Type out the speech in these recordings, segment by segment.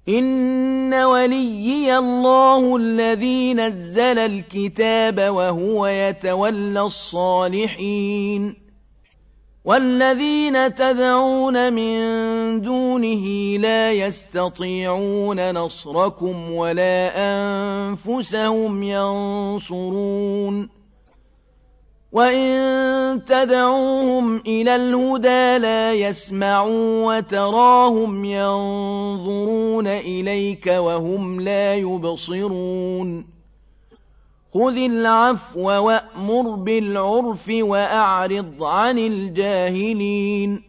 إن وليي الله الذي نزل الكتاب وهو يتولى الصالحين والذين تدعون من دونه لا يستطيعون نصركم ولا أنفسهم ينصرون وإن تدعوهم إلى الهدى لا يسمعوا وتراهم ينظرون إليك وهم لا يبصرون خذ العفو وأمر بالعرف وأعرض عن الجاهلين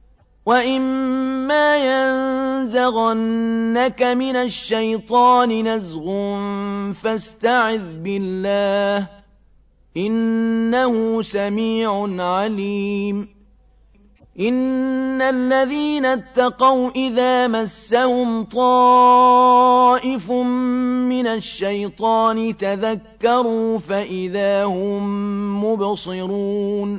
وإما ينزغنك من الشيطان نزغ فاستعذ بالله إنه سميع عليم إن الذين اتقوا إذا مسهم طائف من الشيطان تذكروا فإذا هم مبصرون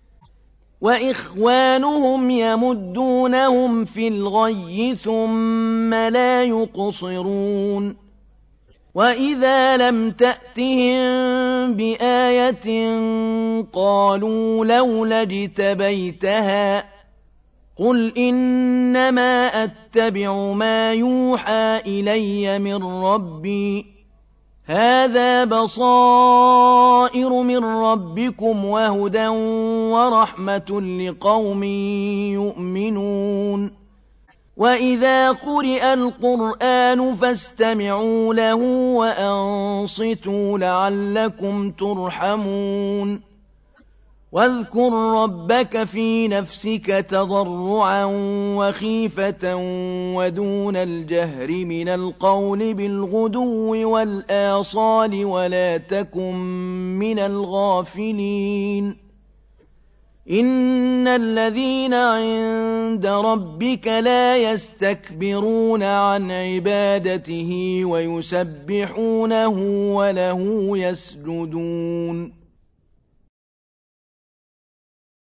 وإخوانهم يمدونهم في الغي ثم لا يقصرون وإذا لم تأتهم بآية قالوا لولا اجتبيتها قل إنما أتبع ما يوحى إلي من ربي هذا بصائر من ربكم وهدى ورحمة لقوم يؤمنون وإذا قرئ القرآن فاستمعوا له وأنصتوا لعلكم ترحمون واذكر ربك في نفسك تضرعا وخيفة ودون الجهر من القول بالغدو والآصال ولا تكن من الغافلين إن الذين عند ربك لا يستكبرون عن عبادته ويسبحونه وله يسجدون